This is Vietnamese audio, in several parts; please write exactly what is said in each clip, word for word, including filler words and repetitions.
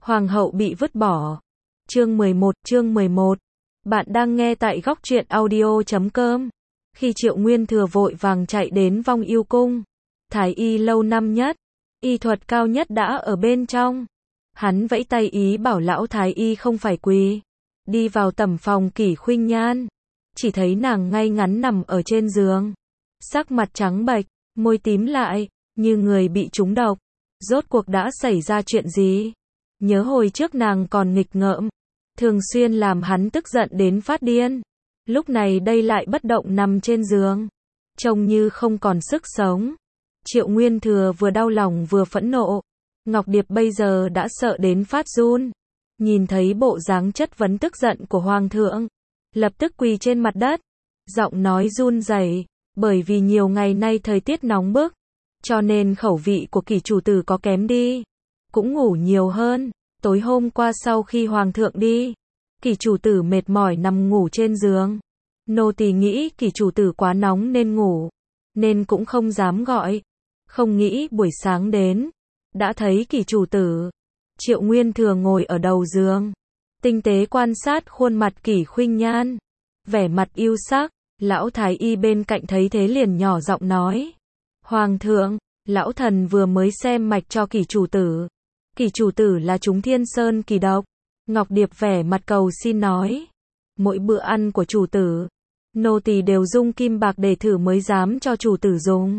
Hoàng hậu bị vứt bỏ. Chương mười một, chương mười một. Bạn đang nghe tại góc truyện audio chấm com. Khi Triệu Nguyên Thừa vội vàng chạy đến Vong Yêu Cung, Thái y lâu năm nhất, y thuật cao nhất đã ở bên trong. Hắn vẫy tay ý bảo lão Thái y không phải quỳ, đi vào tẩm phòng Kỷ Khuynh Nhan, chỉ thấy nàng ngay ngắn nằm ở trên giường, sắc mặt trắng bệch, môi tím lại, như người bị trúng độc. Rốt cuộc đã xảy ra chuyện gì? Nhớ hồi trước nàng còn nghịch ngợm, thường xuyên làm hắn tức giận đến phát điên. Lúc này đây lại bất động nằm trên giường, trông như không còn sức sống. Triệu Nguyên Thừa vừa đau lòng vừa phẫn nộ. Ngọc Điệp bây giờ đã sợ đến phát run. Nhìn thấy bộ dáng chất vấn tức giận của Hoàng thượng, lập tức quỳ trên mặt đất, giọng nói run rẩy, bởi vì nhiều ngày nay thời tiết nóng bức, cho nên khẩu vị của Kỷ chủ tử có kém đi, cũng ngủ nhiều hơn. Tối hôm qua sau khi Hoàng thượng đi, Kỷ chủ tử mệt mỏi nằm ngủ trên giường. Nô tỳ nghĩ Kỷ chủ tử quá nóng nên ngủ, nên cũng không dám gọi. Không nghĩ buổi sáng đến, đã thấy Kỷ chủ tử. Triệu Nguyên Thừa ngồi ở đầu giường, tinh tế quan sát khuôn mặt Kỷ Khuynh Nhan, vẻ mặt yêu sắc. Lão Thái y bên cạnh thấy thế liền nhỏ giọng nói: Hoàng thượng, lão thần vừa mới xem mạch cho Kỷ chủ tử. Kỷ chủ tử là trúng Thiên Sơn kỳ độc. Ngọc Điệp vẻ mặt cầu xin nói: mỗi bữa ăn của chủ tử, nô tỳ đều dung kim bạc để thử mới dám cho chủ tử dùng.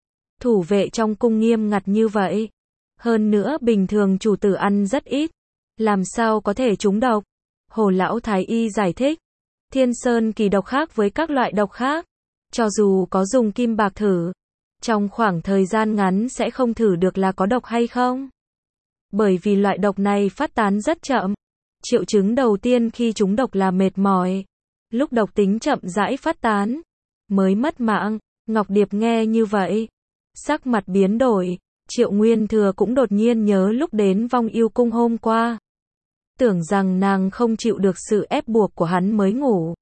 Thủ vệ trong cung nghiêm ngặt như vậy, hơn nữa bình thường chủ tử ăn rất ít, làm sao có thể trúng độc? Hồ lão Thái y giải thích: Thiên Sơn kỳ độc khác với các loại độc khác, cho dù có dùng kim bạc thử, trong khoảng thời gian ngắn sẽ không thử được là có độc hay không. Bởi vì loại độc này phát tán rất chậm. Triệu chứng đầu tiên khi trúng độc là mệt mỏi. Lúc độc tính chậm rãi phát tán, mới mất mạng. Ngọc Điệp nghe như vậy, sắc mặt biến đổi. Triệu Nguyên Thừa cũng đột nhiên nhớ lúc đến Vong Yêu Cung hôm qua. Tưởng rằng nàng không chịu được sự ép buộc của hắn mới ngủ.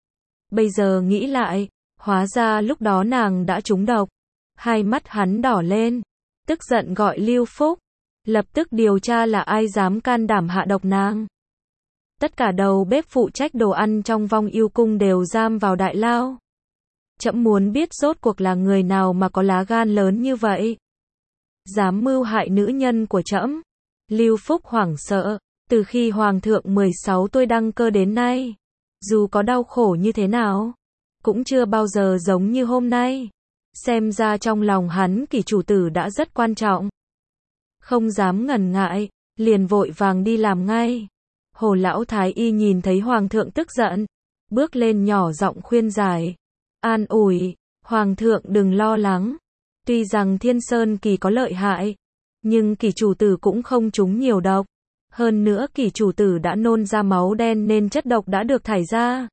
Bây giờ nghĩ lại, hóa ra lúc đó nàng đã trúng độc. Hai mắt hắn đỏ lên, tức giận gọi Lưu Phúc, lập tức điều tra là ai dám can đảm hạ độc nàng. Tất cả đầu bếp phụ trách đồ ăn trong Vong Yêu Cung đều giam vào đại lao. Trẫm muốn biết rốt cuộc là người nào mà có lá gan lớn như vậy, dám mưu hại nữ nhân của trẫm. Lưu Phúc hoảng sợ, từ khi Hoàng thượng mười sáu tuổi đăng cơ đến nay, dù có đau khổ như thế nào, cũng chưa bao giờ giống như hôm nay. Xem ra trong lòng hắn Kỷ chủ tử đã rất quan trọng. Không dám ngần ngại, liền vội vàng đi làm ngay. Hồ lão Thái y nhìn thấy Hoàng thượng tức giận, bước lên nhỏ giọng khuyên giải, an ủi: Hoàng thượng đừng lo lắng. Tuy rằng Thiên Sơn kỳ có lợi hại, nhưng Kỷ chủ tử cũng không trúng nhiều độc. Hơn nữa Kỷ chủ tử đã nôn ra máu đen nên chất độc đã được thải ra.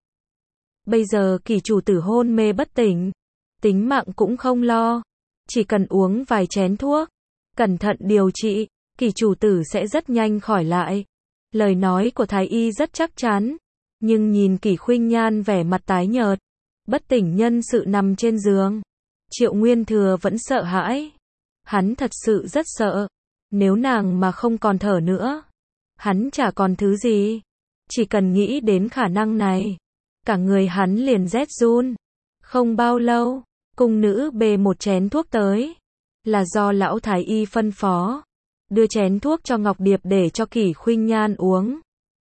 Bây giờ Kỷ chủ tử hôn mê bất tỉnh, tính mạng cũng không lo. Chỉ cần uống vài chén thuốc, cẩn thận điều trị, Kỷ chủ tử sẽ rất nhanh khỏi lại. Lời nói của Thái y rất chắc chắn, nhưng nhìn Kỷ Khuynh Nhan vẻ mặt tái nhợt, bất tỉnh nhân sự nằm trên giường, Triệu Nguyên Thừa vẫn sợ hãi. Hắn thật sự rất sợ, nếu nàng mà không còn thở nữa, hắn chả còn thứ gì. Chỉ cần nghĩ đến khả năng này, cả người hắn liền rét run. Không bao lâu, cung nữ bê một chén thuốc tới, là do lão Thái y phân phó, đưa chén thuốc cho Ngọc Điệp để cho Kỷ Khuynh Nhan uống.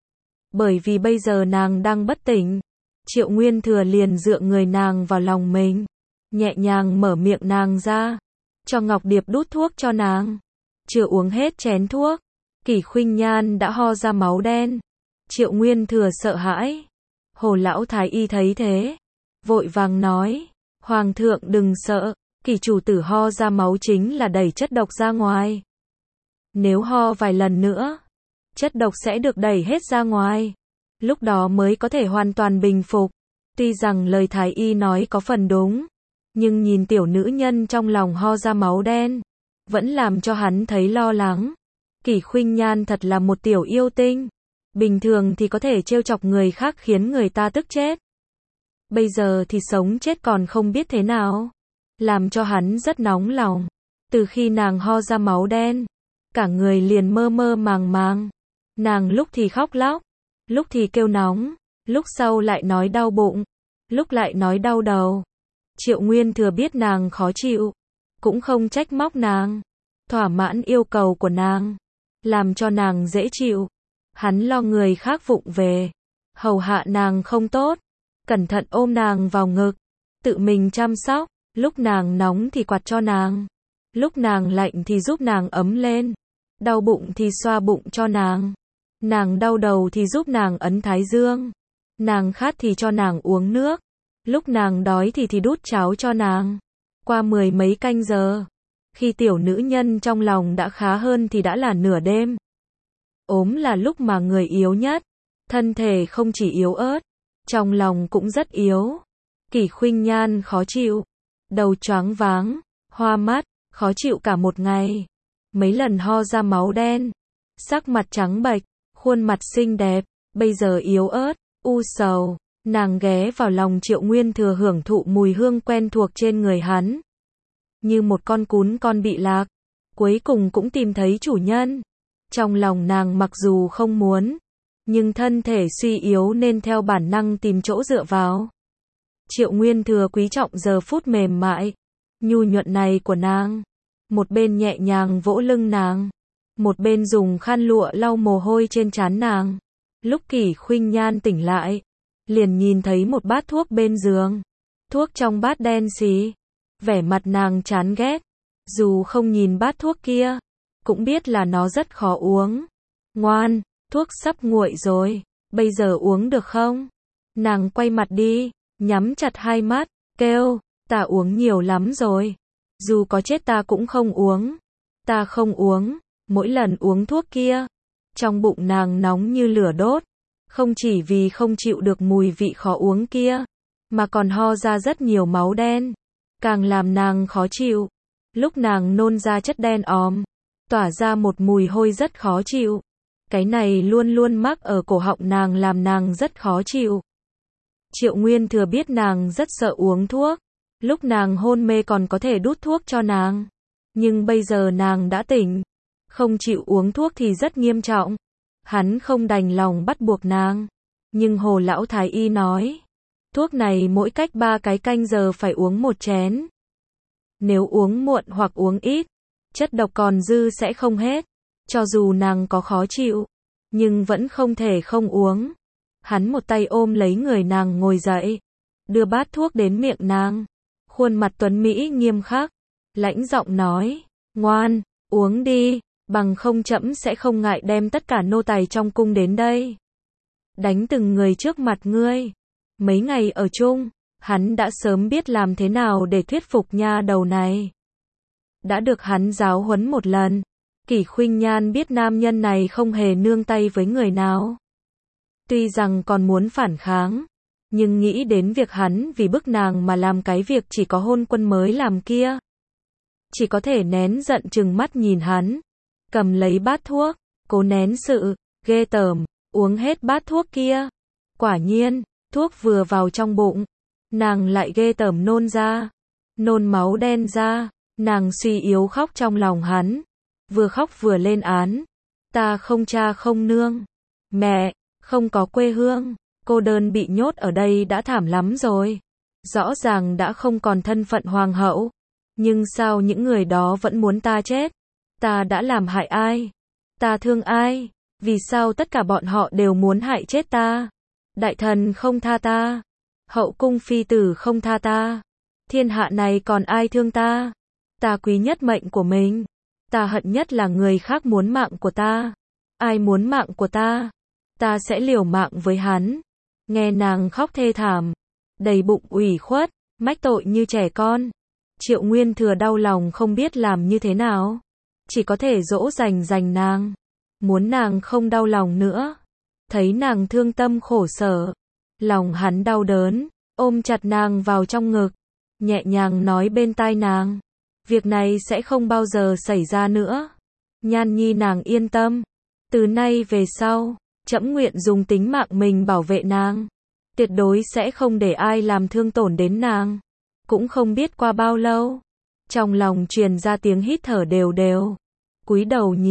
Bởi vì bây giờ nàng đang bất tỉnh, Triệu Nguyên Thừa liền dựa người nàng vào lòng mình, nhẹ nhàng mở miệng nàng ra, cho Ngọc Điệp đút thuốc cho nàng. Chưa uống hết chén thuốc, Kỷ Khuynh Nhan đã ho ra máu đen. Triệu Nguyên Thừa sợ hãi. Hồ lão Thái y thấy thế, vội vàng nói: Hoàng thượng đừng sợ, Kỷ chủ tử ho ra máu chính là đẩy chất độc ra ngoài. Nếu ho vài lần nữa, chất độc sẽ được đẩy hết ra ngoài, lúc đó mới có thể hoàn toàn bình phục. Tuy rằng lời Thái y nói có phần đúng, nhưng nhìn tiểu nữ nhân trong lòng ho ra máu đen, vẫn làm cho hắn thấy lo lắng. Kỷ Khuynh Nhan thật là một tiểu yêu tinh, bình thường thì có thể trêu chọc người khác khiến người ta tức chết. Bây giờ thì sống chết còn không biết thế nào, làm cho hắn rất nóng lòng. Từ khi nàng ho ra máu đen, cả người liền mơ mơ màng màng, Nàng lúc thì khóc lóc, lúc thì kêu nóng, lúc sau lại nói đau bụng, lúc lại nói đau đầu. Triệu Nguyên Thừa biết nàng khó chịu, cũng không trách móc nàng, thỏa mãn yêu cầu của nàng, làm cho nàng dễ chịu. Hắn lo người khác vụng về, hầu hạ nàng không tốt, cẩn thận ôm nàng vào ngực, tự mình chăm sóc, lúc nàng nóng thì quạt cho nàng, lúc nàng lạnh thì giúp nàng ấm lên, đau bụng thì xoa bụng cho nàng, nàng đau đầu thì giúp nàng ấn thái dương, nàng khát thì cho nàng uống nước, lúc nàng đói thì thì đút cháo cho nàng. Qua mười mấy canh giờ, khi tiểu nữ nhân trong lòng đã khá hơn thì đã là nửa đêm. Ốm là lúc mà người yếu nhất, thân thể không chỉ yếu ớt, trong lòng cũng rất yếu. Kỷ Khuynh Nhan khó chịu, đầu choáng váng, hoa mắt, khó chịu cả một ngày. Mấy lần ho ra máu đen, sắc mặt trắng bệch, khuôn mặt xinh đẹp, bây giờ yếu ớt, u sầu. Nàng ghé vào lòng Triệu Nguyên Thừa hưởng thụ mùi hương quen thuộc trên người hắn. Như một con cún con bị lạc, cuối cùng cũng tìm thấy chủ nhân. Trong lòng nàng mặc dù không muốn, nhưng thân thể suy yếu nên theo bản năng tìm chỗ dựa vào. Triệu Nguyên Thừa quý trọng giờ phút mềm mại, nhu nhuận này của nàng. Một bên nhẹ nhàng vỗ lưng nàng, một bên dùng khăn lụa lau mồ hôi trên trán nàng. Lúc Kỷ Khuynh Nhan tỉnh lại, liền nhìn thấy một bát thuốc bên giường. Thuốc trong bát đen xì, vẻ mặt nàng chán ghét. Dù không nhìn bát thuốc kia, cũng biết là nó rất khó uống. Ngoan, thuốc sắp nguội rồi, bây giờ uống được không? Nàng quay mặt đi, nhắm chặt hai mắt, kêu, ta uống nhiều lắm rồi. Dù có chết ta cũng không uống. Ta không uống, mỗi lần uống thuốc kia, trong bụng nàng nóng như lửa đốt. Không chỉ vì không chịu được mùi vị khó uống kia, mà còn ho ra rất nhiều máu đen, càng làm nàng khó chịu. Lúc nàng nôn ra chất đen òm, tỏa ra một mùi hôi rất khó chịu. Cái này luôn luôn mắc ở cổ họng nàng làm nàng rất khó chịu. Triệu Nguyên Thừa biết nàng rất sợ uống thuốc, lúc nàng hôn mê còn có thể đút thuốc cho nàng. Nhưng bây giờ nàng đã tỉnh, không chịu uống thuốc thì rất nghiêm trọng. Hắn không đành lòng bắt buộc nàng, nhưng Hồ lão thái y nói, thuốc này mỗi cách ba cái canh giờ phải uống một chén. Nếu uống muộn hoặc uống ít, chất độc còn dư sẽ không hết. Cho dù nàng có khó chịu, nhưng vẫn không thể không uống. Hắn một tay ôm lấy người nàng ngồi dậy, đưa bát thuốc đến miệng nàng. Khuôn mặt tuấn mỹ nghiêm khắc, lãnh giọng nói, ngoan, uống đi, bằng không trẫm sẽ không ngại đem tất cả nô tài trong cung đến đây. Đánh từng người trước mặt ngươi. Mấy ngày ở chung, hắn đã sớm biết làm thế nào để thuyết phục nha đầu này. Đã được hắn giáo huấn một lần. Kỷ Khuynh Nhan biết nam nhân này không hề nương tay với người nào. Tuy rằng còn muốn phản kháng, nhưng nghĩ đến việc hắn vì bức nàng mà làm cái việc chỉ có hôn quân mới làm kia. Chỉ có thể nén giận trừng mắt nhìn hắn, cầm lấy bát thuốc, cố nén sự ghê tởm, uống hết bát thuốc kia. Quả nhiên, thuốc vừa vào trong bụng, nàng lại ghê tởm nôn ra, nôn máu đen ra, nàng suy yếu khóc trong lòng hắn, vừa khóc vừa lên án, ta không cha không nương, mẹ, không có quê hương, cô đơn bị nhốt ở đây đã thảm lắm rồi, rõ ràng đã không còn thân phận hoàng hậu, nhưng sao những người đó vẫn muốn ta chết, ta đã làm hại ai, ta thương ai, vì sao tất cả bọn họ đều muốn hại chết ta, đại thần không tha ta, hậu cung phi tử không tha ta, thiên hạ này còn ai thương ta, ta quý nhất mệnh của mình, ta hận nhất là người khác muốn mạng của ta, ai muốn mạng của ta, ta sẽ liều mạng với hắn. Nghe nàng khóc thê thảm, đầy bụng ủy khuất, mách tội như trẻ con. Triệu Nguyên Thừa đau lòng không biết làm như thế nào, chỉ có thể dỗ dành dành nàng, muốn nàng không đau lòng nữa. Thấy nàng thương tâm khổ sở, lòng hắn đau đớn, ôm chặt nàng vào trong ngực, nhẹ nhàng nói bên tai nàng, việc này sẽ không bao giờ xảy ra nữa. Nhan nhi nàng yên tâm, từ nay về sau, trẫm nguyện dùng tính mạng mình bảo vệ nàng, tuyệt đối sẽ không để ai làm thương tổn đến nàng. Cũng không biết qua bao lâu, trong lòng truyền ra tiếng hít thở đều đều, cúi đầu nhìn,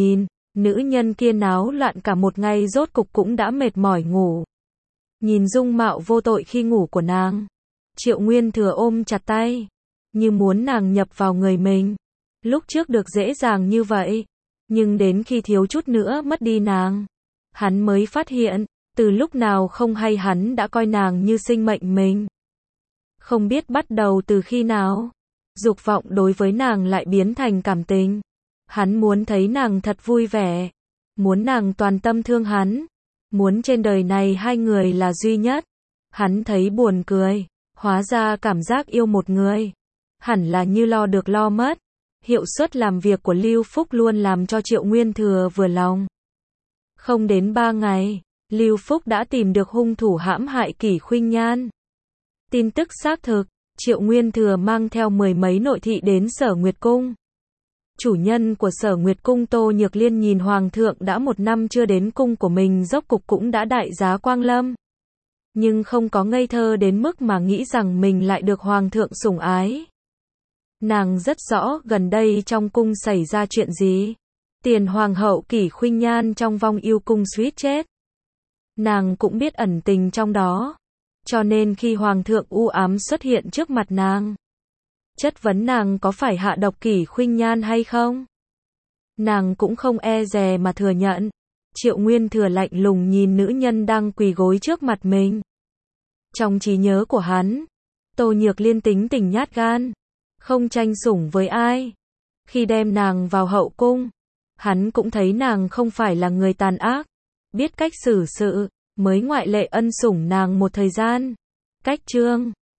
Nữ nhân kia náo loạn cả một ngày rốt cục cũng đã mệt mỏi ngủ. Nhìn dung mạo vô tội khi ngủ của nàng, Triệu Nguyên Thừa ôm chặt tay, như muốn nàng nhập vào người mình. Lúc trước được dễ dàng như vậy, nhưng đến khi thiếu chút nữa mất đi nàng, hắn mới phát hiện, từ lúc nào không hay hắn đã coi nàng như sinh mệnh mình. Không biết bắt đầu từ khi nào, dục vọng đối với nàng lại biến thành cảm tình. Hắn muốn thấy nàng thật vui vẻ, muốn nàng toàn tâm thương hắn, muốn trên đời này hai người là duy nhất. Hắn thấy buồn cười, hóa ra cảm giác yêu một người, hẳn là như lo được lo mất. Hiệu suất làm việc của Lưu Phúc luôn làm cho Triệu Nguyên Thừa vừa lòng. Không đến ba ngày, Lưu Phúc đã tìm được hung thủ hãm hại Kỷ Khuynh Nhan. Tin tức xác thực, Triệu Nguyên Thừa mang theo mười mấy nội thị đến Sở Nguyệt Cung. Chủ nhân của Sở Nguyệt Cung Tô Nhược Liên nhìn Hoàng thượng đã một năm chưa đến cung của mình dốc cục cũng đã đại giá quang lâm. Nhưng không có ngây thơ đến mức mà nghĩ rằng mình lại được Hoàng thượng sủng ái. Nàng rất rõ gần đây trong cung xảy ra chuyện gì. Tiền Hoàng hậu Kỷ Khuynh Nhan trong vong yêu cung suýt chết. Nàng cũng biết ẩn tình trong đó. Cho nên khi Hoàng thượng u ám xuất hiện trước mặt nàng, chất vấn nàng có phải hạ độc Kỷ Khuynh Nhan hay không, nàng cũng không e dè mà thừa nhận. Triệu Nguyên Thừa lạnh lùng nhìn nữ nhân đang quỳ gối trước mặt mình. Trong trí nhớ của hắn, Tô Nhược Liên tính tình nhát gan, không tranh sủng với ai. Khi đem nàng vào hậu cung, hắn cũng thấy nàng không phải là người tàn ác, biết cách xử sự, mới ngoại lệ ân sủng nàng một thời gian. Cách chương